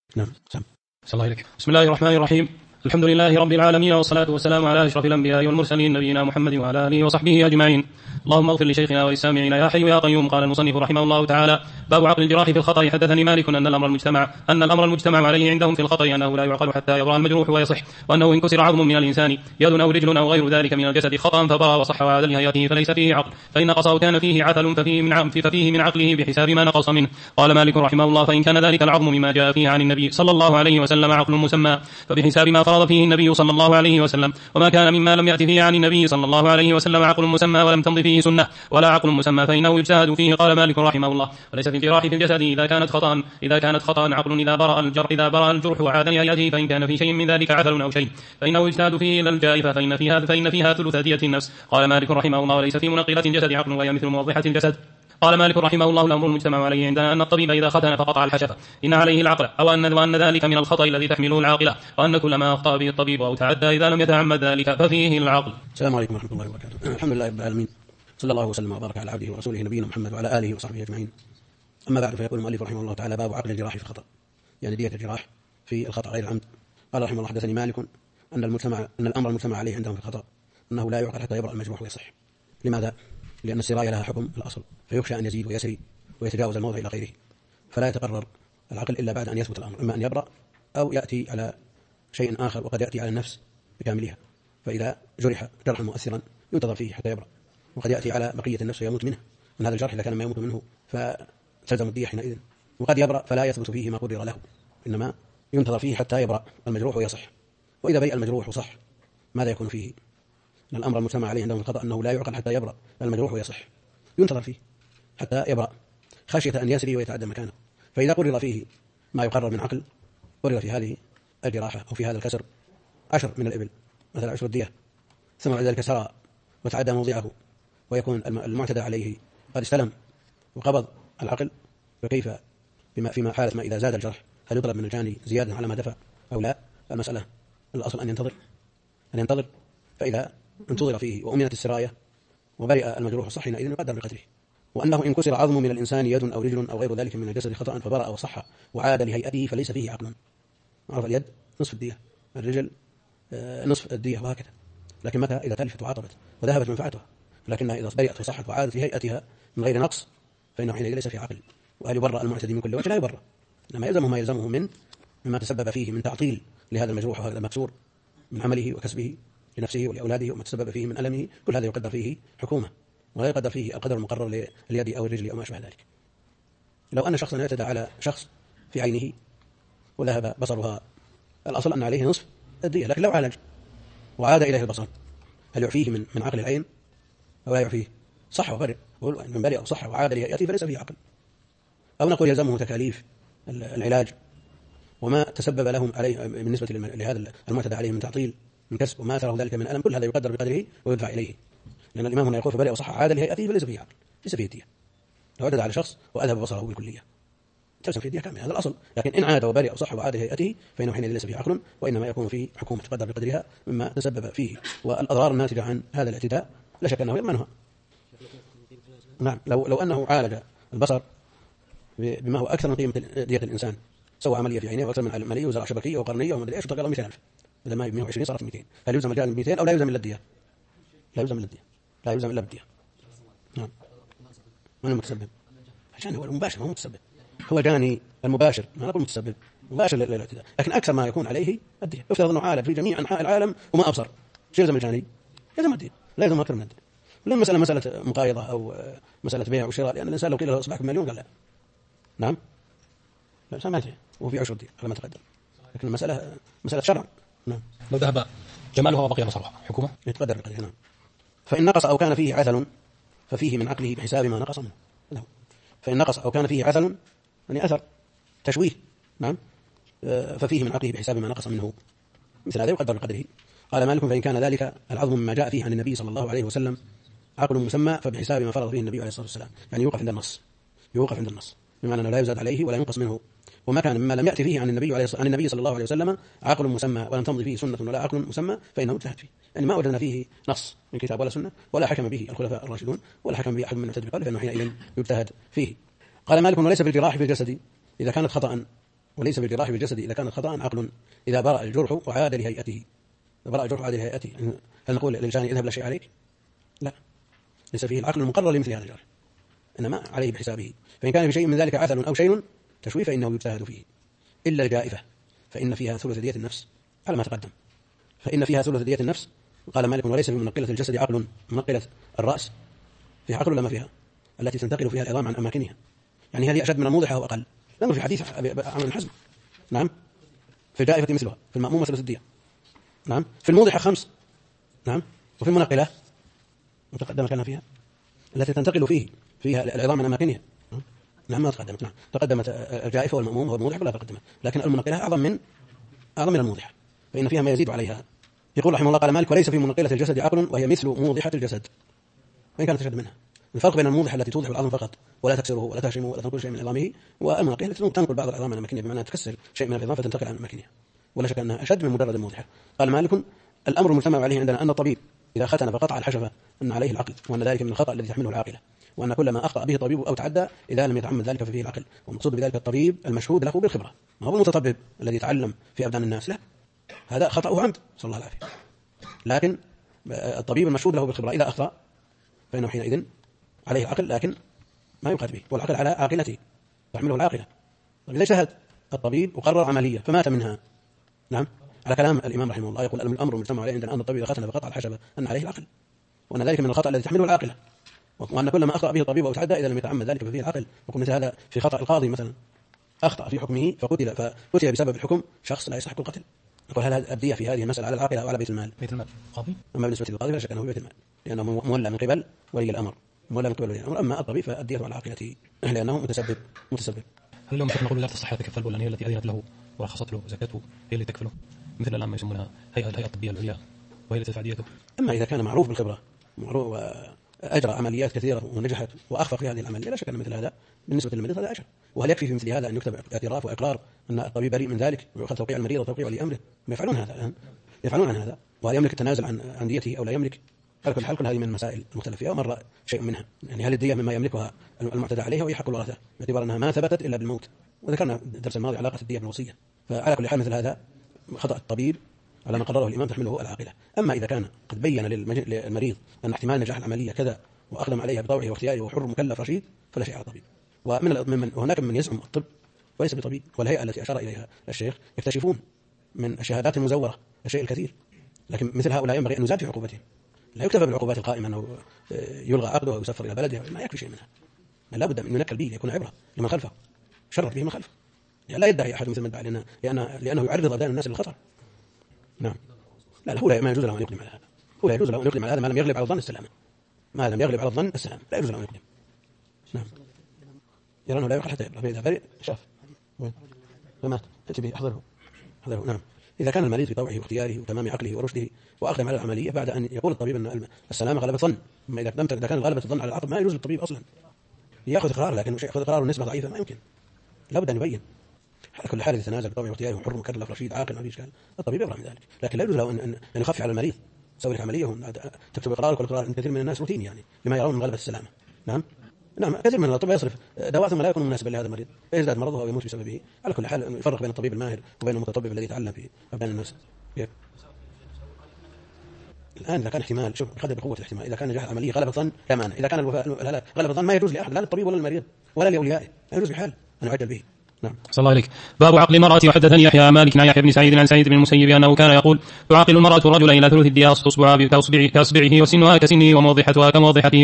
نعم. الله إليك. بسم الله الرحمن الرحيم. الحمد لله رب العالمين، والصلاة والسلام على أشرف الأنبياء والمرسلين نبينا محمد وعلى آله وصحبه أجمعين. اللهم اغفر لشيخنا وللسامعين يا حي يا قيوم. قال المصنف رحمه الله تعالى: باب عقل الجراح في الخطأ. حدثني مالك أن الأمر المجتمع عليه عندهم في الخطأ أنه لا يعقل حتى يبرأ المجروح ويصح، وأنه إن كسر عظم من الإنسان يد أو رجل أو غير ذلك من الجسد خطأ فبرأ وصح وعاد لهيئته فليس فيه عقل، فإن نقص أو كان فيه عثل ففيه من عقله بحساب ما نقص منه. قال مالك رحمه الله: فإن كان ذلك العظم مما جاء فيه عن النبي صلى الله عليه وسلم عقل مسمى فبحساب ما فرض فيه النبي صلى الله عليه وسلم، وما كان مما لم يأت فيه عن النبي صلى الله عليه وسلم عقل مسمى ولم تمض فيه سنة ولا عقل مسمى فإنه يجتهد فيه. قال مالك رحمه الله: وليس في الجراح في الجسد إذا كانت خطأ عقل إذا برأ الجرح وعاد لهيئته، فإن كان في شيء من ذلك عثل أو شيء فإنه يجتهد فيه إلى الجائفة فإن فيها ثلث دية النفس. قال مالك رحمه الله: وليس في منقلة الجسد عقل وهي مثل موضحة الجسد. قال مالك رحمه الله: الأمر المجتمع عليه عندنا أن الطبيب إذا ختن فقطع الحشفة إن عليه العقل، أو وأن ذلك من الخطأ الذي تحمله العاقلة، وأن كل ما أخطأ به الطبيب أو تعدى إذا لم يتعمد ذلك ففيه العقل. السلام عليكم ورحمة الله وبركاته. الحمد لله رب العالمين، صلى الله وسلم وبارك على عبده ورسوله نبينا محمد وعلى آله وصحبه أجمعين. أما بعد، فيقول المؤلف رحمه الله تعالى: باب عقل الجراح في الخطأ، يعني دية الجراح في الخطأ غير العمد. قال رحمه الله: حدثني مالك أن الأمر المجتمع عليه عندهم في الخطأ أنه لا يعقل حتى يبرأ المجروح ويصح. لماذا؟ لأن السراية لها حكم الأصل، فيخشى أن يزيد ويسري ويتجاوز الموضع إلى غيره، فلا يتقرر العقل إلا بعد أن يثبت الأمر، إما أن يبرأ أو يأتي على شيء آخر، وقد يأتي على النفس بكاملها، فإذا جرح جرحا مؤثرا ينتظر فيه حتى يبرأ، وقد يأتي على بقية النفس ويموت منه من هذا الجرح إذا كان ما يموت منه فتلزم الدية حينئذ، وقد يبرأ فلا يثبت فيه ما قدر له، إنما ينتظر فيه حتى يبرأ المجروح ويصح. وإذا برئ المجروح وصح ماذا يكون فيه؟ أن الأمر المجتمع عليه عندهم الخطأ أنه لا يعقل حتى يبرأ المجروح ويصح، ينتظر فيه حتى يبرأ خشية أن يسري ويتعدى مكانه. فإذا قرر فيه ما يقرر من عقل، قرر في هذه الجراحة أو في هذا الكسر 10 من الإبل مثلا 10 الدية، ثم بعد ذلك سرى وتعدى موضعه ويكون المعتدى عليه قد استلم وقبض العقل، فكيف فيما حالة ما إذا زاد الجرح؟ هل يطلب من الجاني زيادة على ما دفع أو لا؟ المسألة الأصل أن ينتظر، فإذا انتظر فيه وأمنت السراية وبرئ المجروح الصح حينئذ يقدر بقدره. وأنه إن كسر عظم من الإنسان يد أو رجل أو غير ذلك من الجسد خطأ فبرأ وصح وعاد لهيئته فليس فيه عقل. معروف اليد نصف الدية، الرجل نصف الدية، وهكذا. لكن متى؟ إذا تلفت وعطبت وذهبت منفعتها، لكنها إذا برئت وصحت وعادت لهيئتها من غير نقص فإنه حينئذ ليس فيه عقل. وهل يبرأ المعتدي من كل وجه؟ لا يبرأ، إنما يلزمه ما يلزمه مما تسبب فيه من تعطيل لهذا المجروح وهذا المكسور من عمله وكسبه لنفسه ولأولاده، وما تسبب فيه من ألمه، كل هذا يقدر فيه حكومة، ولا يقدر فيه القدر المقرر لليد أو الرجل أو ما أشبه ذلك. لو أن شخصا اعتدى على شخص في عينه وذهب بصرها، الأصل أن عليه نصف الدية، لكن لو عالج وعاد إليه البصر هل يعفيه من عقل العين أو لا يعفيه؟ صح وبرئ، من برئ أو صح وعاد لهيئته فليس فيه عقل. أو نقول يلزمه تكاليف العلاج وما تسبب لهم عليه بالنسبة لهذا المعتدى عليه من تعطيل من كسب وما أثره ذلك من ألم، كل هذا يقدر بقدره ويدفع إليه، لأن الإمام هنا يقول فبرئ وصح عاد لهيئته فليس فيه عقل، ليس فيه دية. لو عدد على شخص وأذهب بصره بالكلية تلزم فيه دية كاملة، هذا الأصل. لكن إن عاد وبرئ وصح وعاد لهيئته فإنه حينئذ ليس فيه عقل، وإنما يكون فيه حكومة تقدر بقدرها مما تسبب فيه، والأضرار الناتجة عن هذا الاعتداء لا شك أنه يضمنها. نعم، لو أنه عالج البصر بما هو أكثر من قيمة دية الإنسان، سوى عملية في عينيه وأكثر من عملية وزرع شبكية وقرنية وما أدري إيش، وطلع له 200,000 بدل ما هي 120 صارت 200، هل يلزم الجانب 200 أو لا يلزم إلا الدية؟ لا يلزم إلا الدية، لا يلزم إلا بالدية. نعم. من المتسبب؟ عشان هو المباشر، ما هو متسبب، هو جاني المباشر، ما نقول متسبب، مباشر للاعتداء، لكن أكثر ما يكون عليه الدية. افترض أنه عالج في جميع أنحاء العالم وما أبصر، شو يلزم الجاني؟ يلزم الدية، لا يلزم أكثر من الدية. لأن مسألة مقايضة أو مسألة بيع وشراء، لأن الإنسان لو قيل له أصبحك مليون قال لا. نعم، الإنسان ما ينتهي وهو في 10 دية على ما تقدم، لكن المسألة مسألة شرع. نعم. لو ذهب جمالها وبقي بصرها حكومة يتقدر بقدره. نعم. فإن نقص أو كان فيه عثل ففيه من عقله بحساب ما نقص منه. له. فإن نقص أو كان فيه عثل يعني أثر تشويه، نعم، ففيه من عقله بحساب ما نقص منه، مثل هذا يقدر بقدره. قال مالك: فإن كان ذلك العظم مما جاء فيه عن النبي صلى الله عليه وسلم عقل مسمى فبحساب ما فرض فيه النبي عليه الصلاة والسلام، يعني يوقف عند النص، بمعنى أنه لا يزاد عليه ولا ينقص منه. وما كان مما لم يأتي فيه عن النبي صلى الله عليه وسلم عقل مسمى ولم تمض فيه سنة ولا عقل مسمى فإنه اجتهد فيه، يعني ما وجدنا فيه نص من كتاب ولا سنة ولا حكم به الخلفاء الراشدون ولا حكم به أحد من المعتدين بقوله، فإنه حينئذ يجتهد فيه. قال مالك: وليس في الجراح في الجسد إذا كانت خطأ وليس بالجراح بالجسد إذا كان خطأ عقل إذا برأ الجرح وعاد لهيئته. برأ الجرح وعاد لهيئته، هل نقول للإنسان اذهب لا شيء عليك؟ لا، ليس فيه العقل المقرر لمثل هذا الجرح، إنما عليه بحسابه. فإن كان في شيء من ذلك عثل أو شيء تشويه فإنه يجتهد فيه، إلا الجائفة فإن فيها ثلث دية النفس على ما تقدم. فإن فيها ثلث دية النفس. قال مالك وليس بمنقلة الجسد عقل. منقلة الرأس فيها عقل ولا ما فيها؟ التي تنتقل فيها العظام عن أماكنها، يعني هذه أشد من الموضحة أو أقل؟ لأنه في حديث عمرو بن حزم. نعم. في الجائفة مثلها، في المأمومة ثلث الدية. نعم. في الموضحة 5. نعم. وفي المنقلة متقدمة كان فيها التي تنتقل فيها العظام عن أماكنها. نعم ما تقدمت. نعم تقدمت الجائفة والمأمومة والموضحة ولا تقدمت، لكن المنقلة أعظم من الموضحة، فإن فيها ما يزيد عليها. يقول رحمه الله قال مالك وليس في منقلة الجسد عقل وهي مثل موضحة الجسد، وإن كانت أشد منها. الفرق بين الموضحة التي توضح العظم فقط ولا تكسره ولا تهشمه ولا تنقل شيء من عظامه، والمنقلة التي تنقل بعض العظام عن أماكنها، بمعنى تكسر شيء من العظام فتنتقل عن أماكنها، ولا شك أنها أشد من مجرد الموضحة. قال مالك الأمر المجتمع عليه عندنا أن الطبيب إذا ختن فقطع الحشفة أن عليه العقل، وأن ذلك من الخطأ الذي تحمله العاقلة، وأن كل ما أخطأ به طبيب أو تعدى إذا لم يتعمد ذلك ففيه العقل. والمقصود بذلك الطبيب المشهود له بالخبرة، ما هو المتطبب الذي يتعلم في أبدان الناس، لا، هذا خطأه عمد صلى الله عليه وسلم. لكن الطبيب المشهود له بالخبرة إذا أخطأ فإنه حينئذ عليه العقل، لكن ما يقاد به، والعقل على عاقلته تعمله العاقلة. إذا اجتهد الطبيب وقرر عملية فمات منها، نعم، على كلام الإمام رحمه الله يقول الأمر المجتمع عليه عندنا أن الطبيب إذا ختن فقطع الحشبة أن عليه العقل، وأن ذلك من الخطأ الذي تحمله العاقلة، وأن كل ما أخطأ به الطبيب أو تعدى إذا لم يتعمد ذلك ففيه العقل. وقل مثل هذا في خطأ القاضي مثلا، أخطأ في حكمه فقتل بسبب الحكم شخص لا يستحق القتل، نقول هل الدية في هذه المسألة على العاقلة أو على بيت المال؟ بيت المال قاضي. أما بالنسبة للقاضي فلا شك أنه بيت المال، لأنه مولى من قبل ولي الأمر، أما الطبيب فالدية على عاقلته لأنه متسبب. هل لو مثلا نقول وزارة الصحة تكفل، ولا هي التي أذنت له ورخصت له زكاته هي اللي تكفله، مثل الآن ما يسمونها الهيئة الطبية العليا وهي التي تدفع ديته؟ أما إذا كان معروف بالخبرة وأجرى عمليات كثيرة ونجحت وأخفق في هذه العملية لا شك أن مثل هذا بالنسبة للمريض هذا أجر. وهل يكفي في مثل هذا أن يكتب اعتراف وإقرار أن الطبيب بريء من ذلك ويؤخذ توقيع المريض وتوقيع ولي أمره؟ هم يفعلون هذا الآن، يفعلون هذا. وهل يملك التنازل عن ديته أو لا يملك؟ على كل حال كل هذه من المسائل المختلف فيها، ومر شيء منها، يعني هل الدية مما يملكها المعتدى عليها ويحق الورثة باعتبار أنها ما ثبتت إلا بالموت، وذكرنا الدرس الماضي علاقة الدية بالوصية. فعلى كل حال مثل هذا خطأ الطبيب على ما قرره الإمام تحمله العاقلة. أما إذا كان قد بين للمريض أن احتمال نجاح العملية كذا وأقدم عليها بطوعه واختياره وحر مكلف رشيد فلا شيء على الطبيب. وهناك من يزعم الطب وليس بطبيب، والهيئة التي أشار إليها الشيخ يكتشفون من الشهادات المزورة الشيء الكثير، لكن مثل هؤلاء ينبغي أن نزاد في عقوبتهم، لا يكتفى بالعقوبات القائمة أنه يلغى عقده ويسفر إلى بلده، ما يكفي شيء منها، لا بد من ينكل به ليكون عبرة لمن خلفه، شرف به من خلفه، يعني لا يدعي أحد مثل ما ادعى لأنه يعرض أبدان الناس للخطر. نعم. لا هو ما يجوز له أن يقدم على هذا، هو لا يجوز له أن يقدم على هذا ما لم يغلب على الظن السلامة، ما لم يغلب على الظن السلام لا يجوز له أن يقدم. نعم. يرى أنه لا يقل حتى يبلغ، فإذا برئ شاف فمات تأتي به أحضره. نعم. إذا كان المريض بطوعه واختياره وتمام عقله ورشده وأقدم على العملية بعد أن يقول الطبيب أن السلامة غلبة الظن، أما إذا كان غلبة الظن على العقل ما يجوز للطبيب أصلا يأخذ قرار، لكن يأخذ قرار النسبة ضعيفة ما يمكن، لا بد أن يبين. على كل حال يتنازل بطوعه واختياره وحر مكلف رشيد عاقل ما في إشكال، الطبيب يبرأ من ذلك، لكن لا يجوز له أن يخفي على المريض سوي لك عملية تكتب قرارك والقرار. كثير من الناس روتين يعني لما يرون من غلبة السلامة. نعم كثير من الطبيب يصرف دواء ثم لا يكون مناسبا لهذا المريض فيزداد مرضه أو يموت بسببه. على كل حال يفرق بين الطبيب الماهر وبين المتطبب الذي يتعلم في أبدان الناس. الآن إذا كان احتمال، شوف يقدر بقوة الاحتمال، إذا كان نجاح العملية غلبة الظن لا مانع، إذا كان غلبة الظن ما يجوز لأحد لا للطبيب ولا للمريض ولا لأوليائه، لا يجوز بحال أن يعجل به. نعم. صلى الله عليك. باب عقل المرأة. وحدثني يحيى عن مالك عن يحيى بن سعيد عن سعيد بن المسيب أنه كان يقول تعاقل المرأة الرجل إلى ثلث الدية أصبعها كأصبعه وسنها كسنه وموضحتها كموضحته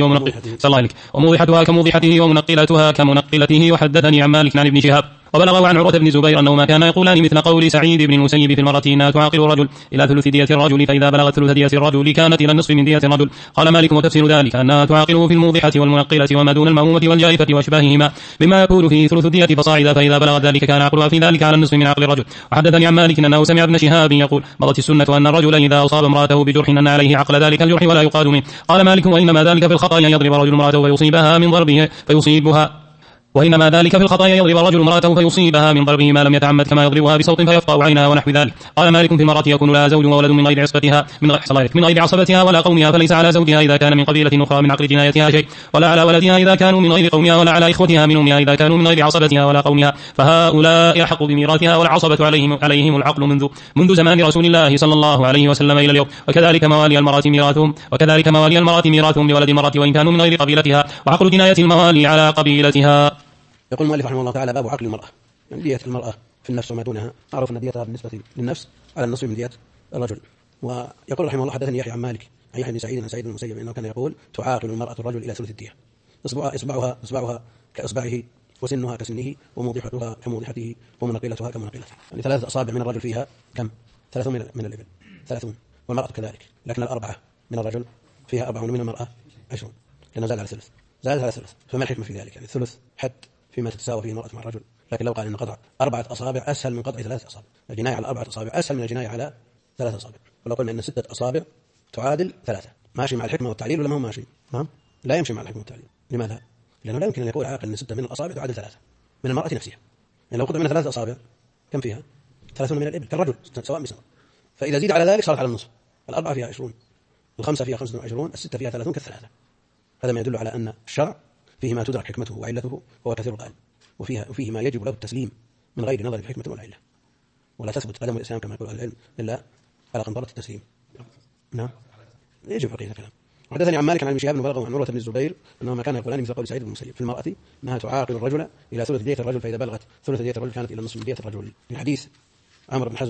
ومنقلتها كمنقلته. وحدثني عن مالك عن ابن شهاب وبلغه عن عروة بن زبير أنه ما كان يقولان مثل قول سعيد بن المسيب في المرأة إنها تعاقل الرجل إلى ثلث دية الرجل، فإذا بلغت ثلث دية الرجل كانت إلى النصف من دية الرجل. قال مالك وتفسير ذلك أنها تعاقله في الموضحة والمنقلة وما دون المأمومة والجائفة وأشباههما بما يكون فيه ثلث الدية فصاعدا، فإذا بلغت ذلك كان عقلها في ذلك على النصف من عقل الرجل. وحدثني عن مالك أنه سمع ابن شهاب يقول مضت السنة أن الرجل إذا أصاب امرأته بجرح أن عليه عقل ذلك الجرح ولا يقاد منه. قال مالك وإنما ذلك في الخطأ أن يضرب رجل امرأته فيصيبها من ضربه وإنما ذلك في الخطايا يضرب الرجل امرأته فيصيبها من ضربه ما لم يتعمد كما يضربها بصوت فيفقع عينها ونحو ذلك. قال مالك في المرأة يكون لها زوج وولد من غير عصبتها من غير عصبتها ولا قومها، فليس على زوجها إذا كان من قبيلة أخرى من عقل جنايتها شيء، ولا على ولدها إذا كانوا من غير قومها، ولا على إخوتها من أمها إذا كانوا من غير عصبتها ولا قومها، فهؤلاء أحق بميراثها، والعصبة عليهم العقل منذ زمان رسول الله صلى الله عليه وسلم إلى اليوم. وكذلك موالي المرأة ميراثهم لولد المرأة وإن كانوا من غير قبيلتها، وعقل جناية الموالي على قبيلتها. يقول المؤلف رحمه الله تعالى: باب عقل المرأة، يعني دية المرأة في النفس وما دونها، أعرف أن ديتها بالنسبة للنفس على النصف من دية الرجل. ويقول رحمه الله: حدثني يحيى عن مالك عن يحيى بن سعيد عن سعيد بن المسيب أنه كان يقول: تعاقل المرأة الرجل إلى ثلث الدية، إصبعها كإصبعه، وسنها كسنه، وموضحتها كموضحته، ومنقلتها كمنقلته. يعني 3 أصابع من الرجل فيها كم؟ 30 من الإبل 30، والمرأة كذلك، لكن 4 من الرجل فيها 40 من المرأة 20، لأنه زاد على ثلث، زاد على ثلث. فما الحكمة في ذلك؟ يعني الثلث حد فيما تتساوى فيه المرأة مع الرجل. لكن لو قال إن قطع 4 أصابع أسهل من قطع 3 أصابع، الجناية على 4 أصابع أسهل من الجناية على 3 أصابع. ولو قلنا إن 6 أصابع تعادل 3، ماشي مع الحكمة والتعليل ولا ما هو ماشي؟ نعم، لا يمشي مع الحكمة والتعليل. لماذا؟ لأنه لا يمكن أن يقول عاقل إن 6 من الأصابع تعادل 3 من المرأة نفسها. يعني لو قطع منها 3 أصابع كم فيها؟ 30 من الإبل كالرجل سواء بسواء. فإذا زيد على ذلك صارت على النصف. 4 فيها 20، 5 فيها 25، 6 فيها 30 كالثلاثة. هذا ما يدل على أن الشرع فيه ما تدرك حكمته وعلته وهو كثير القلب، وفيه ما يجب له التسليم من غير نظر في حكمة ولا علة، ولا تثبت قدم الإسلام كما يقول أهل العلم إلا على قنطرة التسليم. نعم، يجب حقيقة الكلام. وحدثني عن مالك عن ابن شهاب بلغه عن عروة بن الزبير أنهما كان يقولان مثل قول سعيد بن المسيب في المرأة أنها تعاقل الرجل إلى ثلث دية الرجل، فإذا بلغت ثلث دية الرجل كانت إلى نصف دية الرجل. في حديث عمرو بن حزم: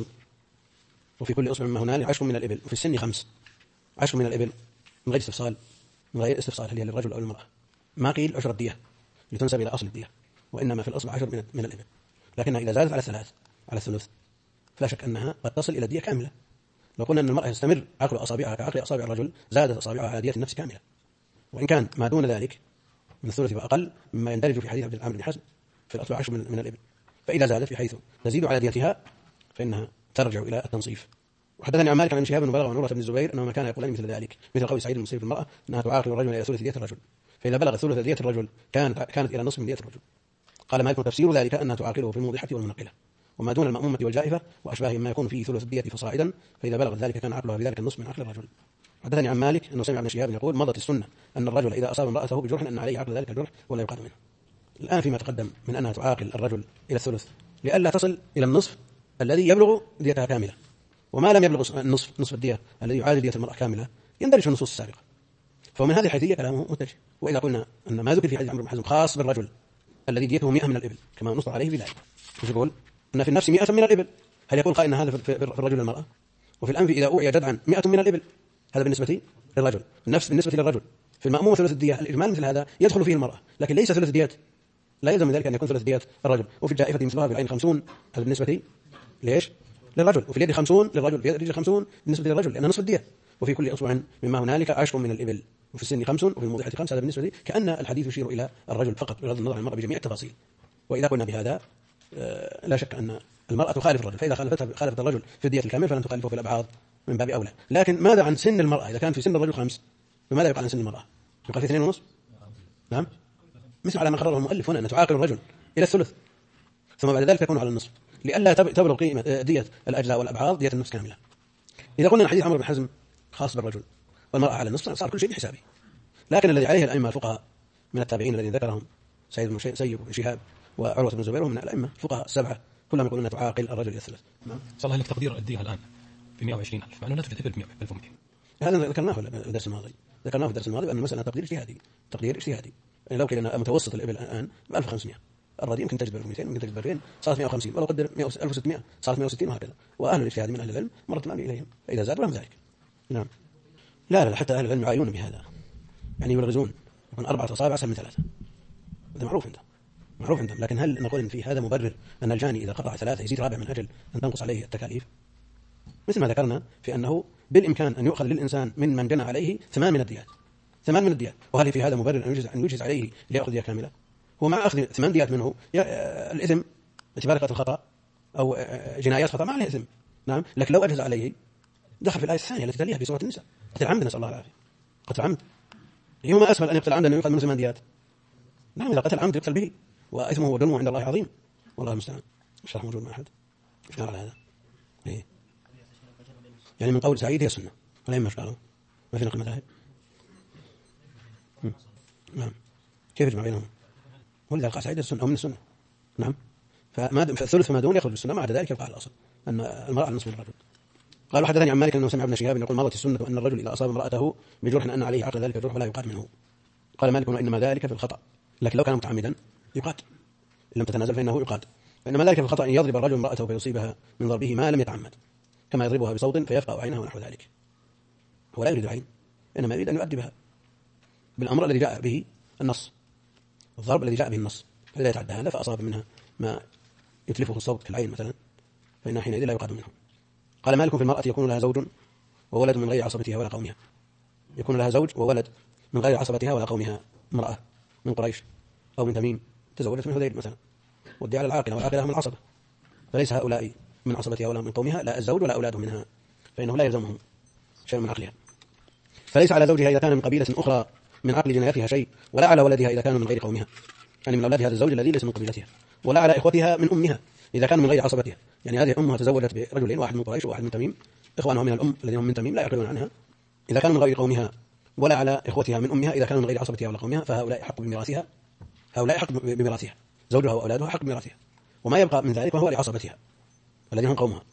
وفي كل أصبع مما هنالك 10 من الإبل، وفي السن 5، 10 من الإبل من غير استفصال هل هي للرجل أو المرأة. ما قيل عشر الدية لتنسب إلى أصل الدية، وإنما في الأصل 10 من الإبل، لكنها إذا زادت على 3 على الثلث فلا شك أنها قد تصل إلى الدية كاملة. لو قلنا أن المرأة يستمر عقل أصابعها كعقل أصابع الرجل زادت أصابعها على دية النفس كاملة، وإن كان ما دون ذلك من الثلث وأقل مما يندرج في حديث عمرو بن حزم في الأصل 10 من الإبل. فإذا زادت بحيث تزيد على ديتها فإنها ترجع إلى التنصيف. وحدثني عن مالك عن ابن شهاب بلغه عن عروة بن الزبير أنهما كان يقولان مثل ذلك، مثل قول سعيد بن المسيب في المرأة أنها تعاقل الرجل إلى ثلث دية الرجل، فإذا بلغ ثلث دية الرجل كانت إلى نصف من دية الرجل. قال مالك: تفسير ذلك أنها تعاقله في الموضحة والمنقلة، وما دون المأمومة والجائفة وأشباه ما يكون فيه ثلث الدية فصاعدا، فإذا بلغت ذلك كان عقلها بذلك النصف من عقل الرجل. حدثني عن مالك أنه سمع ابن شهاب يقول: مضت السنة أن الرجل إذا أصاب امرأته بجرح أن عليه عقل ذلك الجرح ولا يقال منه. الآن فيما تقدم من أنها تعاقل الرجل إلى الثلث لئلا تصل إلى النصف الذي يبلغ ديتها كاملة، وما لم يبلغ نصف الدية الذي يعادل دية المرأة كاملة يندرج في النصوص السابقة. فمن هذه الحيثية كلامه متجه. وإذا قلنا أن ما ذكر في حديث عمرو بن حزم خاص بالرجل الذي ديته 100 من الإبل كما نص عليه في ذلك، يقول أن في النفس 100 من الإبل، هل يقول قائل أن هذا في الرجل والمرأة؟ وفي الأنف إذا أوعي جدعا 100 من الإبل، هذا بالنسبة للرجل، النفس بالنسبة للرجل. في المأموم ثلث الدية الإجمال مثل هذا يدخل فيه المرأة، لكن ليس ثلث دية، لا يلزم من ذلك أن يكون ثلث دية الرجل. وفي الجائفة مثلها بالعين 50، هذا بالنسبة ليش؟ للرجل. وفي اليد 50 للرجل، في الرجل 50 بالنسبة للرجل لأن نصف الدية. وفي كل أصبع مما هنالك 10 من الإبل، وفي السن 5، وفي الموضحة 5، هذا بالنسبة كأن الحديث يشير إلى الرجل فقط بغض النظر عن المرأة بجميع التفاصيل. وإذا قلنا بهذا لا شك أن المرأة تخالف الرجل، فإذا خالفت الرجل في الدية الكاملة فلن تخالفه في الأبعاد من باب أولى. لكن ماذا عن سن المرأة؟ إذا كان في سن الرجل 5، فماذا يقال عن سن المرأة؟ يقال في 2.5؟ نعم، مثل على ما قرره المؤلف هنا أن تعاقل الرجل إلى الثلث ثم بعد ذلك تكون على النصف لئلا تبلغ قيمة دية الأجزاء والأبعاد دية النفس كاملة. إذا قلنا حديث عمرو بن حزم خاص بالرجل والمرأة على النصف صار كل شيء بحسابه. لكن الذي عليه الأئمة الفقهاء من التابعين الذين ذكرهم سيد بن شهاب وعروة بن الزبير ومن الأئمة الفقهاء السبعة كلهم يقولون تعاقل الرجل إلى الثلث. صلى الله لك تقدير الدية الآن ب 120,000 مع أنه لا توجد إبل ب 100,000. هذا ذكرناه في الدرس الماضي بأن المسألة تقدير اجتهادي. يعني لو كنا متوسط الإبل الآن ب 1500، الردي يمكن تجد ب 200، يمكن تجد ب 200، صارت 150، ولو قدر 1600 صارت 160 وهكذا. وأهل الاجتهاد من أهل العلم مرت الأمر إليهم فإذا زاد لهم ذلك. نعم، لا حتى أهل العلم يعاينون بهذا، يعني يلغزون يكون 4 أصابع أسهل من 3، هذا معروف عندهم. لكن هل نقول إن في هذا مبرر أن الجاني إذا قطع 3 يزيد 4 من أجل أن تنقص عليه التكاليف؟ مثل ما ذكرنا في أنه بالإمكان أن يؤخذ للإنسان من جنى عليه 8 من الديات، وهل في هذا مبرر أن يجز عليه ليأخذ دية كاملة؟ هو مع أخذ 8 ديات منه الإثم باعتبار قتل خطأ أو جنايات خطأ ما عليه إثم. نعم، لكن لو أجز عليه دخل في الآية الثانية التي تليها في سورة النساء، قتل عمد، نسأل الله العافية. قتل عمد يوم أسهل أن يقتل عمدا أن يؤخذ منه 8 ديات. نعم، إذا قتل عمد يقتل به، وإثمه وظلمه عند الله عظيم، والله المستعان. الشرح موجود مع أحد إيش قال على هذا؟ إيه؟ يعني من قول سعيد هي السنة، ولا يمش قالوا ما في نقل مذاهب. نعم، كيف يجمع بينهم؟ ولذا قال سعيد السنة أو من السنة. نعم، فالثلث فما دون يخرج بالسنة، ما عدا ذلك يبقى على الأصل أن المرأة نصف الرجل. قال وحدثني عن مالك أنه سمع ابن شهاب يقول مضت السنة أن الرجل إذا أصاب امرأته بجرح أن عليه عقل ذلك الجرح ولا يقاد منه. قال مالك وإنما ذلك في الخطأ، لكن لو كان متعمدا يقاد، إن لم تتنازل فإنه يقاد. وإنما ذلك في الخطأ أن يضرب الرجل امرأته فيصيبها من ضربه ما لم يتعمد، كما يضربها بصوت فيفقع عينها ونحو ذلك. هو لا يريد العين، إنما يريد أن يؤدبها بالأمر الذي جاء به النص، الضرب الذي جاء به النص، فإذا يتعدى هذا فأصاب منها ما يتلفه الصوت كالعين مثلا فإنها حينئذ لا يقاد منه. قال مالك في المرأة يكون لها زوج وولد من غير عصبتها ولا قومها. يكون لها زوج وولد من غير عصبتها ولا قومها، امرأة من قريش أو من تميم تزوجت من هذيل مثلا، ودي على العاقلة والعاقلة من العصبة، فليس هؤلاء من عصبتها ولا من قومها، لا الزوج ولا أولاده منها، فإنه لا يلزمهم شيء من عقلها. فليس على زوجها إذا كان من قبيلة أخرى من عقل جنايتها شيء، ولا على ولدها إذا كانوا من غير قومها، يعني من أولاد هذا الزوج الذي ليس من قبيلتها، ولا على إخوتها من أمها إذا كانوا من غير عصبتها، يعني هذه أمها تزوجت برجلين، واحد من قريش وواحد من تميم، إخوانها من الأم الذين هم من تميم لا يعقلون عنها إذا كانوا من غير قومها، ولا على إخوتها من أمها إذا كانوا من غير عصبتها ولا قومها، فهؤلاء حق بميراثها، هؤلاء حق بميراثها، زوجها وأولادها حق بميراثها، وما يبقى من ذلك وهو لعصبتها الذين هم قومها،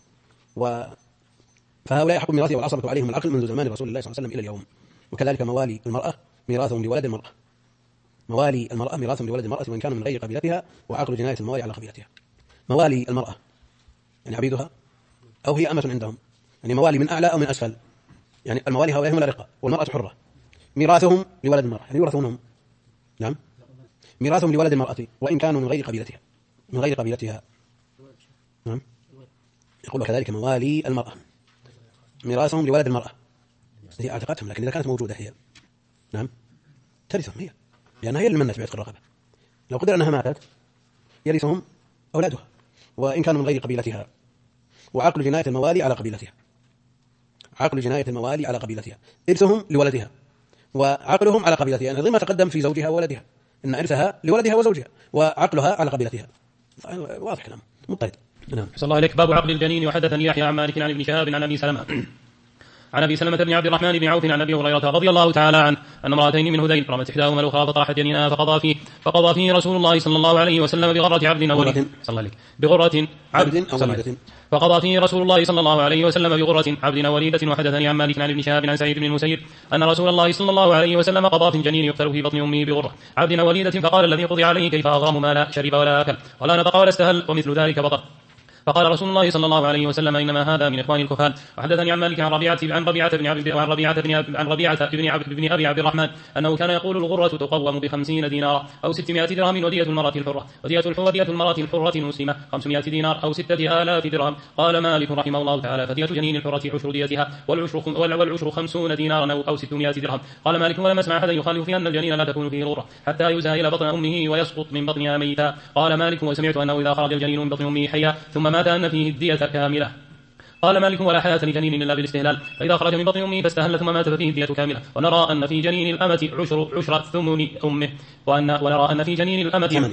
فهؤلاء حق بميراثها والعصبة عليهم العقل منذ زمان رسول الله صلى الله عليه وسلم إلى اليوم. وكذلك موالي المرأة ميراثهم لولد المرأة، موالي المرأة ميراثهم لولد المرأة وإن كانوا من غير قبيلتها، وعقل جناية الموالي على قبيلتها. موالي المرأة يعني عبيدها أو هي أمة عندهم، يعني موالي من أعلى أو من أسفل، يعني الموالي هؤلاء هم الأرقة والمرأة حرة، ميراثهم لولد المرأة يعني يورثونهم. نعم، ميراثهم لولد المرأة وإن كانوا من غير قبيلتها، من غير قبيلتها. نعم، يقول كذلك موالي المرأة ميراثهم لولد المرأة، هي اعتقادهم، لكن إذا كانت موجودة هي نعم ترثهم هي، لأنها هي اللي منت بعتق الرقبة، لو قدر أنها ماتت يرثهم أولادها وإن كانوا من غير قبيلتها. وعقل جناية الموالي على قبيلتها، عقل جناية الموالي على قبيلتها، إرثهم لولدها وعقلهم على قبيلتها، يعني ما تقدم في زوجها وولدها، إن إرثها لولدها وزوجها وعقلها على قبيلتها. واضح كلام مضطرد. نعم. صلى الله عليك. باب عقل الجنين. وحدثني يحيى عن مالك عن ابن شهاب عن أبي سلمة بن عبد الرحمن بن عوف عن أبي هريرة رضي الله تعالى عنه أن امرأتين من هذيل رمت إحداهما الأخرى فطرحت جنينها فقضى فيه رسول الله صلى الله عليه وسلم بغرة عبد أو وليدة، بغرة عبد أو وليدة، فقضى فيه رسول الله صلى الله عليه وسلم بغرة عبد أو وليدة. وحدثني عن مالك عن ابن شهاب عن سعيد بن المسيب أن رسول الله صلى الله عليه وسلم قضى في جنين يقتل في بطن أمه بغرة عبد أو وليدة، فقال الذي قضي عليه كيف أغرم ما لا شرب ولا أكل ولا نطق ولا استهل ومثل ذلك بطل. فقال رسول الله صلى الله عليه وسلم إنما هذا من إخوان الكفال. وحدثني عن مالك عن ربيعة بن أبي عبد الرحمن أنه كان يقول الغرة تقوم ب50 دينار أو 600 درهم، ودية المرأة الحرة المسلمة 500 دينار أو 6000 درهم. قال مالك رحمه الله تعالى فدية جنين الحرة عشر ديتها والعشر 50 دينارا أو 600 درهم. قال مالك ولم أسمع أحدا يخالف في أن الجنين لا تكون فيه غرة حتى يزهى إلى بطن أمه ويسقط من بطنها ميتا. قال مالك وسمعت أنه إذا خرج الجنين من بطن أمه حيا ثم مات أن فيه الدية كاملة. قال مالك ولا حياة لجنين إلا بالاستهلال، فإذا خرج من بطن أمه فاستهل ثم مات ففيه الدية كاملة. ونرى أن في جنين الأمة عشر ثمن أمه، ونرى أن في جنين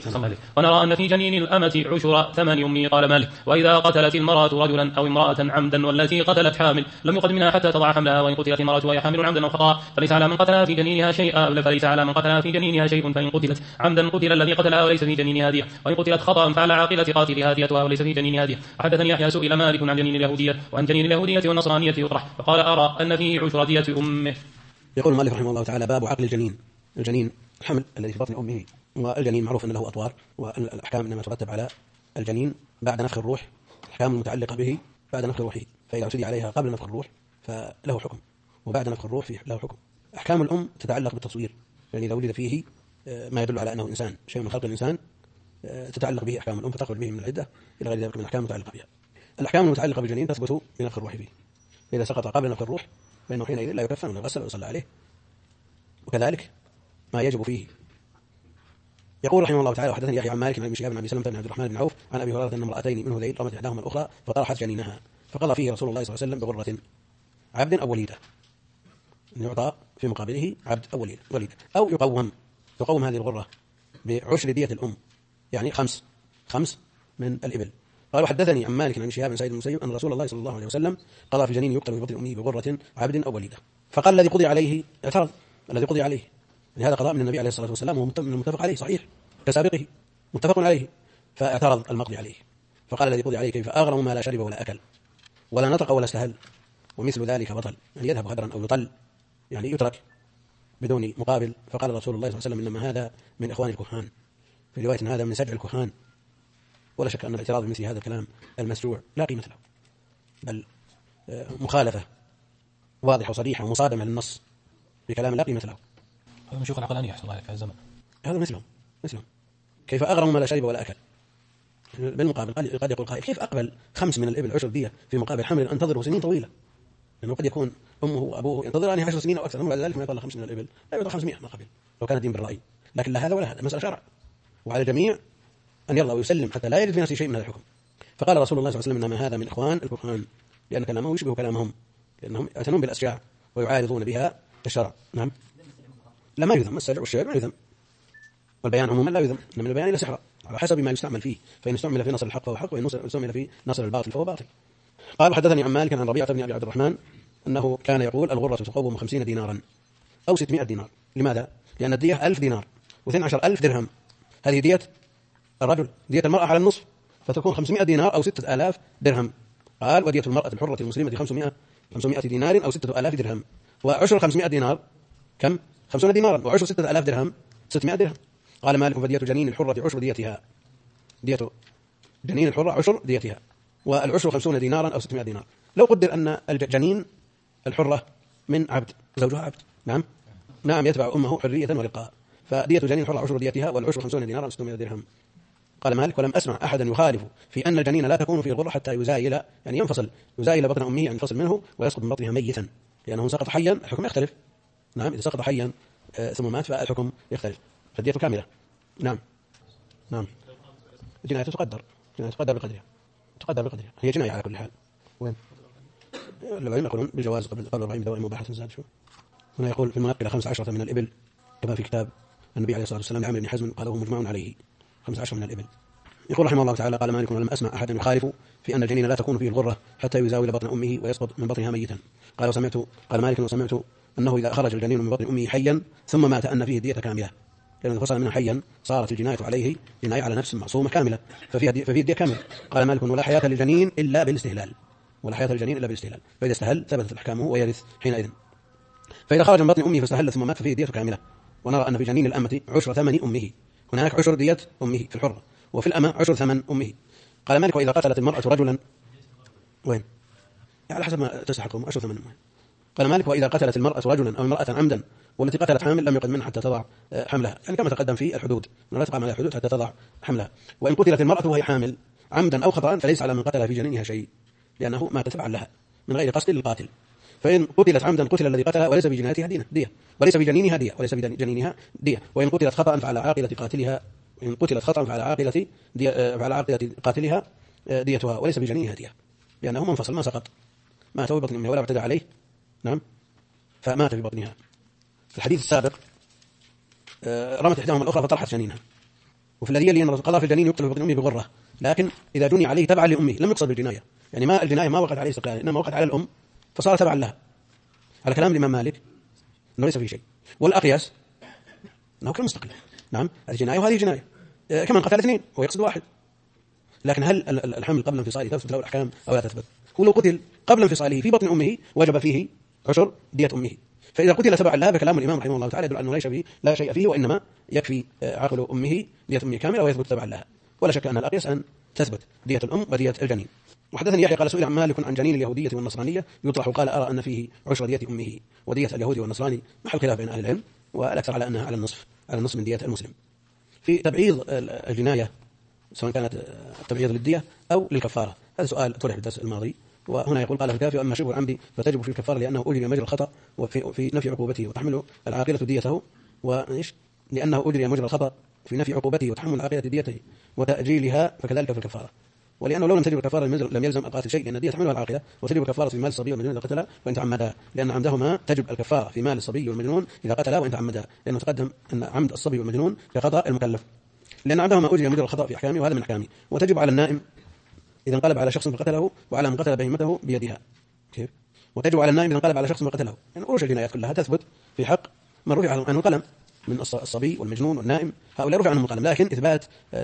الأمة عشر ثمن أمه. قال مالك وإذا قتلت المرأة رجلا أو امرأة عمدا والتي قتلت حامل لم يقد منها حتى تضع حملها، وإن قتلت المرأة وهي حامل عمدا أو خطأ فليس على من قتلها في جنينها شيء فإن قتلت عمدا قتل الذي قتلها وليس في جنينها دية، وإن قتلت خطأ فعلى عاقلة قاتلها ديتها وليس في جنينها دية. وحدثني يحيى سئل مالك عن جنين اليهودية وعن جنين اليهودية والنصرانية يطرح، فقال أرى أن فيه عشر دية أمه. يقول مالك رحمه الله تعالى باب عقل الجنين الحمل الذي في بطن أمه. والجنين معروف أن له أطوار، والأحكام إنما ترتب على الجنين بعد نفخ الروح، الأحكام المتعلقة به بعد نفخ الروح، فإذا اعتدي عليها قبل نفخ الروح فله حكم، وبعد نفخ الروح له حكم. أحكام الأم تتعلق بالتصوير، يعني إذا ولد فيه ما يدل على أنه إنسان، شيء من خلق الإنسان تتعلق به أحكام الأم فتخرج به من العدة إلى غير ذلك من الأحكام المتعلقة بها. الأحكام المتعلقة بالجنين تثبت بنفخ الروح فيه، إذا سقط قبل نفخ الروح فإنه حينئذ لا يكفن ولا يغسل ويصلى عليه، وكذلك ما يجب فيه. يقول رحمه الله تعالى وحدثني يحيى عن مالك عن ابن شهاب عن ابي سلمة بن عبد الرحمن بن عوف عن ابي هريرة ان امرأتين من هذيل رمت احداهما الاخرى فطرحت جنينها، فقضى فيه رسول الله صلى الله عليه وسلم بغرة عبد او وليدة، يعطى في مقابله عبد او وليد، او يقوم هذه الغرة بعشر دية الام يعني خمس من الإبل. قال وحدثني عن مالك عن شهاب بن سعيد المسيب أن رسول الله صلى الله عليه وسلم قضى في جنين يقتل في بطن أمه بغرة عبد أو وليدة، فقال الذي قضي عليه اعترض، الذي قضي عليه يعني هذا قضاء من النبي عليه الصلاة والسلام وهو متفق عليه صحيح كسابقه متفق عليه، فاعترض المقضي عليه فقال الذي قضي عليه كيف أغرم ما لا شرب ولا أكل ولا نطق ولا استهل ومثل ذلك بطل، يعني يذهب هدرا أو يطل، يعني يترك بدون مقابل. فقال رسول الله صلى الله عليه وسلم إنما هذا من إخوان الكهان، في رواية هذا من سجع الكهان. ولا شك أن الاعتراض بمثل هذا الكلام المسجوع لا قيمة له، بل مخالفة واضحة وصريحة ومصادمة للنص بكلام لا قيمة له. هذا من شيوخ العقلانية أحسن الله عليك في الزمن، هذا مثلهم كيف أغرم ما لا شرب ولا أكل. بالمقابل قد يقول قائل كيف أقبل 5 من الإبل عشر دية في مقابل حمل أنتظره سنين طويلة، لأنه قد يكون أمه وأبوه ينتظرانه 10 سنين أو أكثر، ثم بعد ذلك ما يطلع 5 من الإبل لا يطلع 500 ما قبل لو كان الدين بالرأي، لكن لا هذا ولا هذا، مسألة شرع وعلى الجميع أن يرضى ويسلم حتى لا يجد في نفسه شيء من هذا الحكم. فقال رسول الله صلى الله عليه وسلم إنما هذا من إخوان الكهان، لأن كلامه يشبه كلامهم، لأنهم يعتنون بالأشجار ويعارضون بها الشرع. نعم لا ما يذم، السجع والشعر ما يذم، والبيان عموما لا يذم، إنما البيان إلى سحر على حسب ما يستعمل فيه، فإن استعمل في نصر الحق فهو حق، وإن استعمل في نصر الباطل فهو باطل. قال حدثني عن مالك عن ربيعة بن أبي عبد الرحمن أنه كان يقول الغرة تقوم 50 دينارا أو 600 دينار. لماذا؟ لأن الدية 1000 دينار و12,000 درهم، هذه دية الرجل، دية المرأة على النصف، فتكون 500 دينار أو 6000 درهم. قال ودية المرأة الحرة المسلمة 500 دينار أو 6000 درهم، وعشر 500 دينار كم؟ 50 دينارا، وعشر 6000 درهم 600 درهم. قال مالك فدية جنين الحرة عشر ديتها، دية جنين الحرة عشر ديتها، والعشر 50 دينارا أو 600 دينار. لو قدر أن الجنين الحرة من عبد، زوجها عبد، نعم يتبع أمه حرية ورقاء، فدية جنين الحرة عشر ديتها والعشر 50 دينارا أو 600 درهم. قال مالك ولم أسمع أحدا يخالف في أن الجنين لا تكون فيه الغرة حتى يزايل، يعني ينفصل، يزايل بطن أمه، يعني ينفصل منه ويسقط من بطنها ميتا، لأنه سقط حيا الحكم يختلف. نعم إذا سقط حيا ثم مات فالحكم يختلف، فالدية كاملة. نعم الجناية تقدر بقدرها، هي جناية على كل حال. وين العلماء يقولون بالجواز قبل 40 بدوائم مباحة زاد شو. هنا يقول في المنقلة 15 من الإبل، كما في كتاب النبي عليه الصلاة والسلام لعمرو بن حزم قاله مجمع عليه 15 من الإبل. يقول رحمه الله تعالى قال مالك ولم أسمع أحدا يخالف في أن الجنين لا تكون فيه الغرة حتى يزاول بطن أمه ويسقط من بطنها ميتا. قال مالك وسمعت أنه إذا خرج الجنين من بطن أمه حيا ثم مات أن فيه الدية كاملة، لأنه فصل منه حيا صارت الجناية عليه جناية على نفس معصومة كاملة، ففيه الدية كاملة. قال مالك ولا حياة للجنين إلا بالاستهلال، فإذا استهل ثبتت أحكامه ويرث حينئذ. فإذا خرج من بطن أمه فاستهل ثم مات ففيه دية كاملة. ونرى أن في جنين الأمة عشر ثمن أمه، هناك عشر دية أمه في الحرة، وفي الأمة عشر ثمن أمه. قال مالك وإذا قتلت المرأة رجلا، وين على حسب ما تستحقهم عشر ثمن أمه. قال مالك وإذا قتلت المرأة رجلا أو امرأة عمدا والتي قتلت حامل لم يقد منها حتى تضع حملها، يعني كما تقدم في الحدود لا تقع على الحدود حتى تضع حملها. وإن قتلت المرأة وهي حامل عمدا أو خطأ فليس على من قتل في جنينها شيء، لأنه ما تتبع لها من غير قصد للقاتل. فإن قتلت عمدا قتل الذي قتلها وليس بجنينها دية، وليس بجنينها دية. وإن قتلت خطأ فعلى عاقلة قاتلها، إن قتلت خطأ فعلى عاقلة قاتلها ديتها وليس بجنينها دية، لأنه منفصل ما سقط، ما توي بطن أمه ولا اعتدى عليه، نعم فمات في بطنها. في الحديث السابق رمت إحداهما الأخرى فطرحت جنينها. وفي الذي يلي قضى في الجنين يقتل في بطن أمه بغرة، لكن إذا جني عليه تبعا لأمه لم يقصد بالجناية، يعني ما الجناية ما وقعت عليه استقلالا، إنما وقعت على الأم فصار تبعا لها، على كلام الإمام مالك أنه ليس فيه شيء. والأقياس أنه كان مستقل، نعم هذه جناية وهذه جناية، كمان قتل اثنين ويقصد واحد. لكن هل الحمل قبل انفصاله تثبت له الأحكام أو لا تثبت؟ هو لو قتل قبل انفصاله في بطن أمه وجب فيه عشر دية أمه، فإذا قتل تبعا لها فكلام الإمام رحمه الله تعالى يدل أنه لا شيء فيه، وإنما يكفي عقل أمه دية أمه كاملة ويثبت تبعا لها. ولا شك أن الأقيس أن تثبت دية الأم ودية الجنين. وحدثني يحيى قال سئل عن مالك عن جنين اليهودية والنصرانية يطرح، قال أرى أن فيه عشر دية أمه ودية اليهودي والنصراني، محل خلاف بين أهل العلم، والأكثر على أنها على النصف من دية المسلم. في تبعيض الجناية سواء كانت تبعيض للدية أو للكفارة، هذا سؤال طرح في الدرس الماضي. وهنا يقول قال في الكافي وأما شبه العمد فتجب في الكفارة لأنه أجري مجرى الخطأ وفي نفي عقوبته وتحمل العاقلة ديته، وإيش لأنه أجري مجرى الخطأ في نفي عقوبته وتحمل العاقلة ديته وتأجيلها، فكذلك في الكفارة. ولأنه لو لم تجب الكفارة لم يلزم القاتل شيء، لأن الدية تحملها العاقلة، وتجب الكفارة في مال الصبي والمجنون إذا قتلا وإن تعمدا، لأن عمدهما تجب الكفارة في مال الصبي والمجنون إذا قتلا وإن تعمدا، لأنه تقدم أن عمد الصبي والمجنون كخطأ المكلف. لأن عمده ما أجري مجرى الخطأ في أحكامه، وهذا من أحكامه. وتجب على النائم إذا انقلب على شخص فقتله وعلى من قتل بهيمته بيدها. كيف؟ وتجب على النائم إذا انقلب على شخص فقتله، يعني أروش الجنايات كلها تثبت في حق من رفع عنه القلم من الصبي والمجنون والنائم، هؤلاء رفع عنهم القلم، لكن إثبات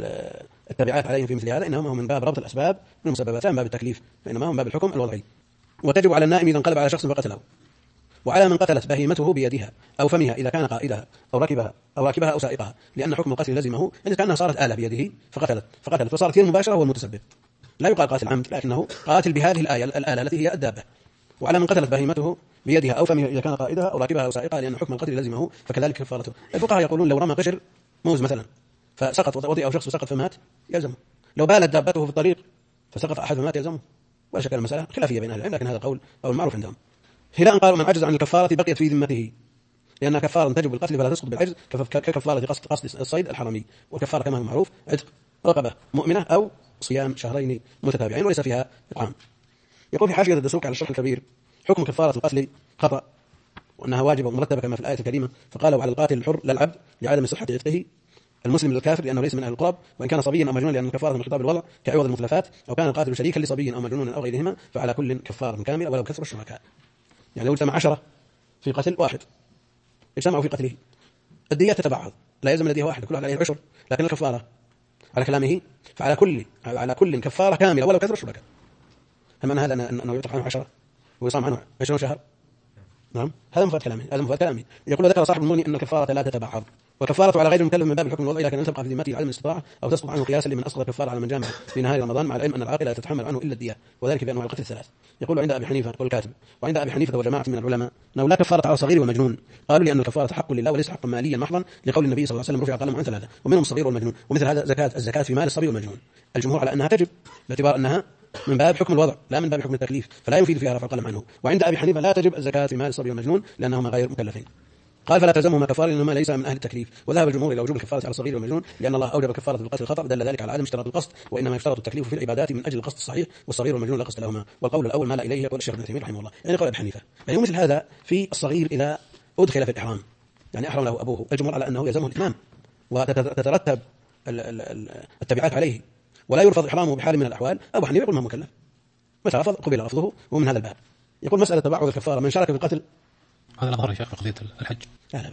التبعات عليهم في مثل هذا إنما هو من باب ربط الأسباب من المسببات، لا من باب التكليف، فإنما هو من باب الحكم الوضعي. وتجب على النائم إذا انقلب على شخص فقتله وعلى من قتلت بهيمته بيدها أو فمها إذا كان قائدها أو راكبها أو سائقها، لأن حكم القتل لزمه يعني كأنها صارت آلة بيده فقتلت وصارت هي المباشرة هو المتسبب، لا يقال قاتل عمد، لكنه قاتل بهذه الآلة التي هي الدابة. وعلى من قتلت بهيمته بيدها أو فمها إذا كان قائدها أو راكبها أو سائقها، لأن حكم القتل لزمه فكذلك كفارته. الفقهاء يقولون لو رمى قشر موز مثلا فسقط وضيع شخص وسقط فمات يلزمه، لو بالت دابته في الطريق فسقط أحد فمات يلزمه، ولا شك المسألة خلافية بين أهل العلم، لكن هذا قول أو المعروف عندهم. هنا قالوا من عجز عن الكفارة بقيت في ذمته، لأنها كفارة تجب بالقتل فلا تسقط بالعجز، ككفارة قصد الصيد الحرمي، وكفارة كما هو معروف عتق رقبة مؤمنة أو صيام شهرين متتابعين وليس فيها إطعام. يقول في حاشية الدسوقي على الشرح الكبير: حكم كفارة القتل خطأ، وأنها واجبة ومرتبة كما في الآية الكريمة، فقالوا على القاتل الحر لا العبد لعدم صحة عتقه، المسلم للكافر لأنه ليس من أهل القرب، وإن كان صبيا أو مجنونا لأن الكفارة من خطاب الوضع كعوض المتلفات، أو كان القاتل شريكا لصبي أو مجنون أو غيرهما فعلى كل كفارة كاملة ولو كثر الشركاء. يعني لو اجتمع 10 في قتل واحد اجتمعوا في قتله، الدية تتبعض، لا يلزم الدية واحد، كل واحد عليه العشر، لكن الكفارة على كلامه فعلى كل كفارة كاملة ولو كثر الشركاء. هل معنى هذا أنه يطلق عنه 10 ويصام عنه 20 شهر؟ نعم، هذا مفاد كلامه. يقول ذكر صاحب المغني أن الكفارة لا تتبعض، وكفارة على غير المكلف من باب الحكم الوضعي، لكن أن تبقى في ذمته علم الاستطاعة أو تسقط عنه قياسا لمن أسقط الكفارة على من جامع في نهاية رمضان، مع العلم أن العاقل لا تتحمل عنه إلا الدية، وذلك بأنواع القتل الثلاث. يقول عند أبي حنيفة والكاتب وعند أبي حنيفة وجماعة من العلماء أنه لا كفارة على الصغير والمجنون، قالوا لأن الكفارة حق لله وليس حقا ماليا محضا، لقول النبي صلى الله عليه وسلم رفع القلم عن 3 ومنهم الصغير والمجنون، ومثل هذا الزكاة في مال الصبي والمجنون. الجمهور على أنها تجب باعتبار أنها من باب حكم الوضع لا من باب حكم التكليف، فلا يفيد فيها رفع القلم عنه. وعند أبي حنيفة لا تجب الزكاة في مال الصبي والمجنون لأنهما غير مكلفين، قال فلا تلزمهما كفارة لأنهما ليس من أهل التكليف. وذهب الجمهور إلى وجوب الكفارة على الصغير والمجنون لأن الله أوجب كفارة بالقتل الخطأ، دل ذلك على عدم اشتراط القصد، وإنما يشترط التكليف في العبادات من أجل القصد الصحيح، والصغير والمجنون لا قصد لهما. والقول الأول مال إليه يقول الشيخ ابن تيمية رحمه الله، يعني قول أبي حنيفة. يعني مثل هذا في الصغير إذا أدخل في الإحرام، يعني أحرم له أبوه، الجمهور على أنه يلزمه الإتمام وتترتب التبعات عليه ولا يرفض إحرامه بحال من الأحوال. أبو حنيفة يقول ما مكلف، متى رفض قبل رفضه، ومن هذا الباب. يقول مسألة تبعض الكفارة من شارك في القتل، هذا الأظهر يا شيخ في قضية الحج. لا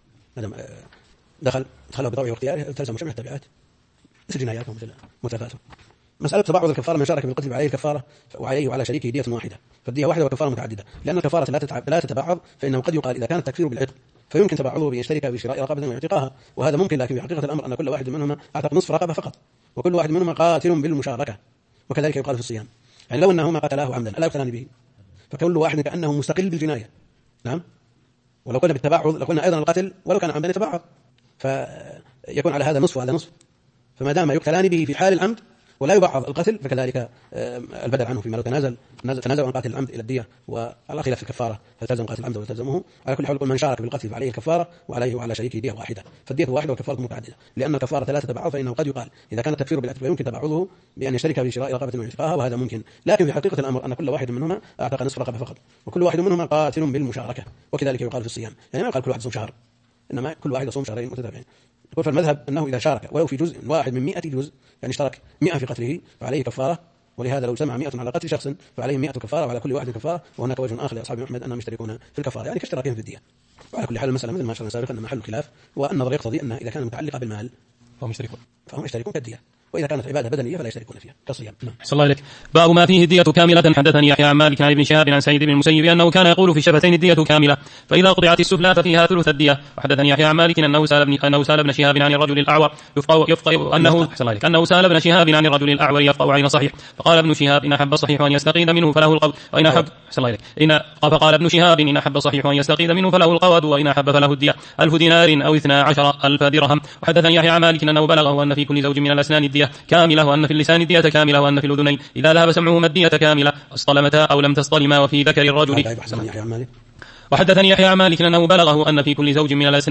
دخله بطوعه واختياره تلزم جميع التبعات مثل جناياته مثل متلفاته. مسألة تبعض الكفارة من شارك في القتل عليه الكفارة وعليه وعلى شريكه دية واحدة، فالدية واحدة وكفارة متعددة، لأن الكفارة لا تتبعض، فإنه قد يقال إذا كان التكفير بالعتق فيمكن تبعضه بأن يشترك في شراء رقبة ويعتقاها، وهذا ممكن، لكن في حقيقة الأمر أن كل واحد منهما أعتق نصف رقبة فقط، وكل واحد منهما قاتل بالمشاركة. وكذلك يقال في الصيام، يعني لو أنهما قتلاه عمدا ألا يقتلان به، فكل واحد كأنه مستقل بالجناية. نعم، ولو قلنا بالتبعض لو قلنا أيضا القتل ولو كان عمدا يتبعض، فيكون على هذا نصف وهذا نصف، فما دام يقتلان به في حال العمد ولا يبعض القتل فكذلك البدل عنه فيما لو تنازل عن قاتل العمد إلى الدية. وعلى خلاف الكفارة هل تلزم قاتل العمد ولا تلزمه. على كل حال من شارك بالقتل فعليه الكفارة وعليه وعلى شريكه دية واحدة، فالدية واحدة والكفارة متعددة، لأن الكفارة لا تتبعض، فإنه قد يقال إذا كان التكفير بالعتق فيمكن تبعضه بأن يشترك في شراء رقبة ويعتقها، وهذا ممكن، لكن في حقيقة الأمر أن كل واحد منهما أعتق نصف رقبة فقط، وكل واحد منهما قاتل بالمشاركة. وكذلك يقال في الصيام، يعني ما يقال كل واحد يصوم شهر، إنما كل واحد يصوم شهرين متتابعين. يقول فالمذهب أنه إذا شارك ولو في جزء واحد من 100 جزء، يعني اشترك 100 في قتله فعليه كفارة، ولهذا لو جمع 100 على قتل شخص فعليه 100 كفارة وعلى كل واحد كفارة. وهناك وجه آخر لأصحاب محمد أنهم يشتركون في الكفارة، يعني كاشتراكهم في الدية. وعلى كل حال المسألة مثل ما شرنا سابقا أن محل الخلاف، والنظر يقتضي أنها إذا كانت متعلقة بالمال فهم يشتركون كالدية، وإذا كانت عبادة بدنية فلا يشتركون فيها كالصيام. أحسن الله إليك. باب ما فيه الدية كاملة. حدثني يحيى عن مالك عن ابن شهاب عن سعيد بن المسيب أنه كان يقول في الشفتين الدية كاملة، فإذا قطعت السفلى ففيها ثلث الدية. وحدثني يحيى عن مالك أنه سأل ابن شهاب عن الرجل الأعور أنه سأل ابن شهاب عن الرجل الأعور يفقه عين صحيح، فقال ابن شهاب إن أحب الصحيح أن يستقيد منه فله القود، وإن أحب فقال ابن شهاب إن أحب الصحيح أن يستقيد منه فله القود، وإن أحب فله الدية 1000 دينار أو 12,000 درهم. وحدثني يحيى عن مالك أنه بلغه أن في كل زوج من الأسنان الدية كاملة، وأن في اللسان الدية كاملة، وأن في الأذنين إذا ذهب سمعهما الدية كاملة اصطلمتا أو لم تصطلما، وفي ذكر الرجل وحدثني يحيى عن مالك أنه بلغه أن في كل زوج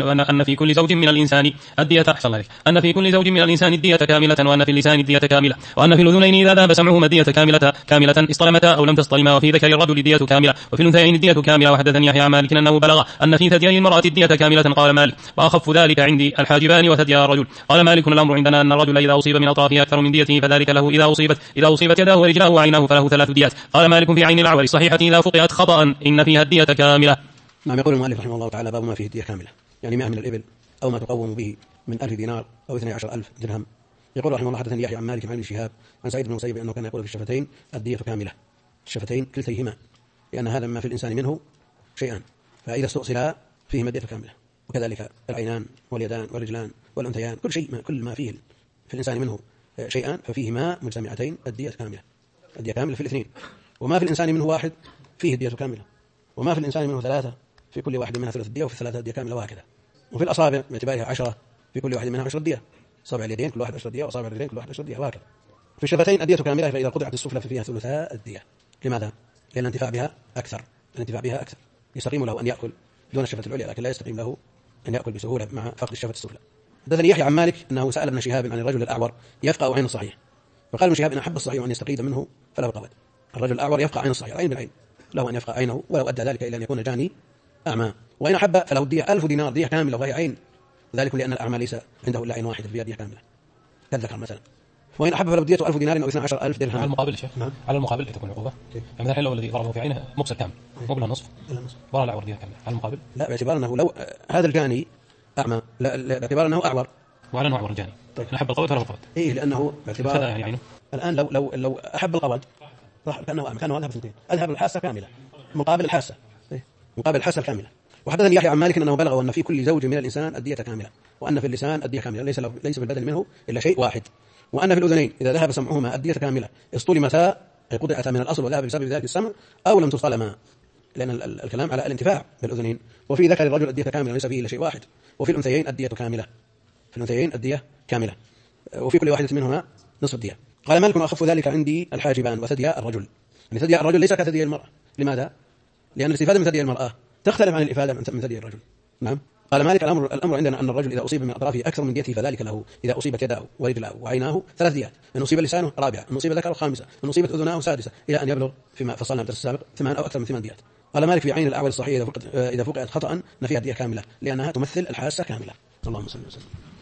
من الإنسان الدية أن في كل زوج من الإنسان الدية كاملة، وأن في اللسان الدية كاملة، وأن في الأذنين إذا ذهب سمعهما الدية كاملة اصطلمتا أو لم تصطلما، وفي ذكر الرجل الدية كاملة، وفي الأنثيين الدية كاملة. وحدثني يحيى عن مالك أنه بلغ أن في ثديي المرأة الدية كاملة. قال مالك: وأخف ذلك عندي الحاجبان وثديا الرجل. قال مالك: الأمر عندنا أن الرجل إذا أصيب من أطرافه أكثر من ديته فذلك له، إذا أصيبت يداه ورجلاه وعيناه فله 3 ديات. قال مالك: في عين الأعور الصحيحة إذا فقئت خطأ إن فيها الدية كاملة. نعم. يقول المؤلف رحمه الله تعالى: باب ما فيه الدية كاملة، يعني 100 من الإبل أو ما تقوم به من 1000 دينار أو 12,000 درهم. يقول رحمه الله: حدثني يحيى عن مالك عن ابن شهاب عن سعيد بن المسيب أنه كان يقول في الشفتين الدية كاملة، الشفتين كلتيهما، لأن هذا ما في الإنسان منه شيئان، فإذا استؤصلا فيهما الدية كاملة. وكذلك العينان واليدان والرجلان والأنثيان، كل ما فيه في الإنسان منه شيئان ففيهما مجتمعتين الدية كاملة. الدية كاملة في الاثنين. وما في الإنسان منه واحد فيه الدية كاملة، وما في الإنسان منه 3 في كل واحد منها 3 الدية، وفي 3 الدية كاملة، وهكذا. وفي الأصابع باعتبارها 10 في كل واحد منها 10 الدية، أصابع اليدين كل واحد 10 الدية، وأصابع الرجلين كل واحد 10 الدية، وهكذا. في الشفتين الدية كاملة، فإذا قطعت السفلى ففيها 3 الدية. لماذا؟ لأن الانتفاع بها أكثر، يستقيم له أن يأكل دون الشفة العليا، لكن لا يستقيم له أن يأكل بسهولة مع فقد الشفة السفلى. حدثني يحيى عن مالك أنه سأل ابن شهاب عن الرجل الأعور يفقأ عين الصحيح، فقال ابن شهاب: إن أحب الصحيح أن يستقيد منه فله قوت. الرجل الأعور يفقأ عين الصحيح، عين بالعين، له أن يفقأ عينه ولو أدى ذلك إلى أن يكون جاني أعمى. وإن أحب فله الدية 1000 دينار، دية كاملة وهي عين، ذلك لأن الأعمى ليس عنده إلا عين واحدة، فيها دية كاملة كالذكر مثلا. وإن أحب فله الدية 1000 دينار أو 12,000 درهم. على المقابل يا شيخ، على المقابل تكون عقوبة. يعني مثلا لو الذي ضربه في عينه مبصر كامل مو بلا نصف ولا الأعور دية كاملة، على المقابل لا، باعتبار أنه لو هذا الجاني أعمى، لا باعتبار أنه أعور، وعلى أنه أعور الجاني. طيب أحب القوت فله قوت. إيه، لأنه باعتبار يعني عينه. الآن لو أحب القوت راح كأنه أعمى، كأنه أذهب اثنتين، أذهب الحاسة كاملة مقابل الحاسة، مقابل الحاسة الكاملة. وحدثني يحيى عن مالك أنه بلغ أن في كل زوج من الإنسان الدية كاملة، وأن في اللسان الدية كاملة، ليس في البدن منه إلا شيء واحد، وأن في الأذنين إذا ذهب سمعهما الدية كاملة، اصطلمتا أي قطعتا من الأصل وذهب بسبب ذلك السمع، أو لم تصطلما، لأن الكلام على الانتفاع بالأذنين. وفي ذكر الرجل الدية كاملة ليس فيه إلا شيء واحد، وفي الأنثيين الدية كاملة، وفي كل واحدة منهما نصف الدية. قال مالك: أخف ذلك عندي الحاجبان وثديا الرجل. يعني ثديا الرجل ليس كثدي المرأة. لماذا؟ لأن الاستفادة من ثدي المرأة تختلف عن الإفادة من ثدي الرجل. نعم. قال مالك: الأمر عندنا أن الرجل إذا أصيب من أطرافه أكثر من ديته فذلك له، إذا أصيبت يداه ورجلاه وعيناه 3 ديات، إن أصيب لسانه 4، إن أصيب ذكره 5، إن أصيبت أذناه 6، إلى أن يبلغ فيما فصلنا في السابق 8 أو أكثر من 8 ديات. قال مالك: في عين الأعور الصحيح إذا فقئت خطأ نفيها الدية كاملة، لأنها تمثل الحاسة كاملة. اللهم صل وسلم.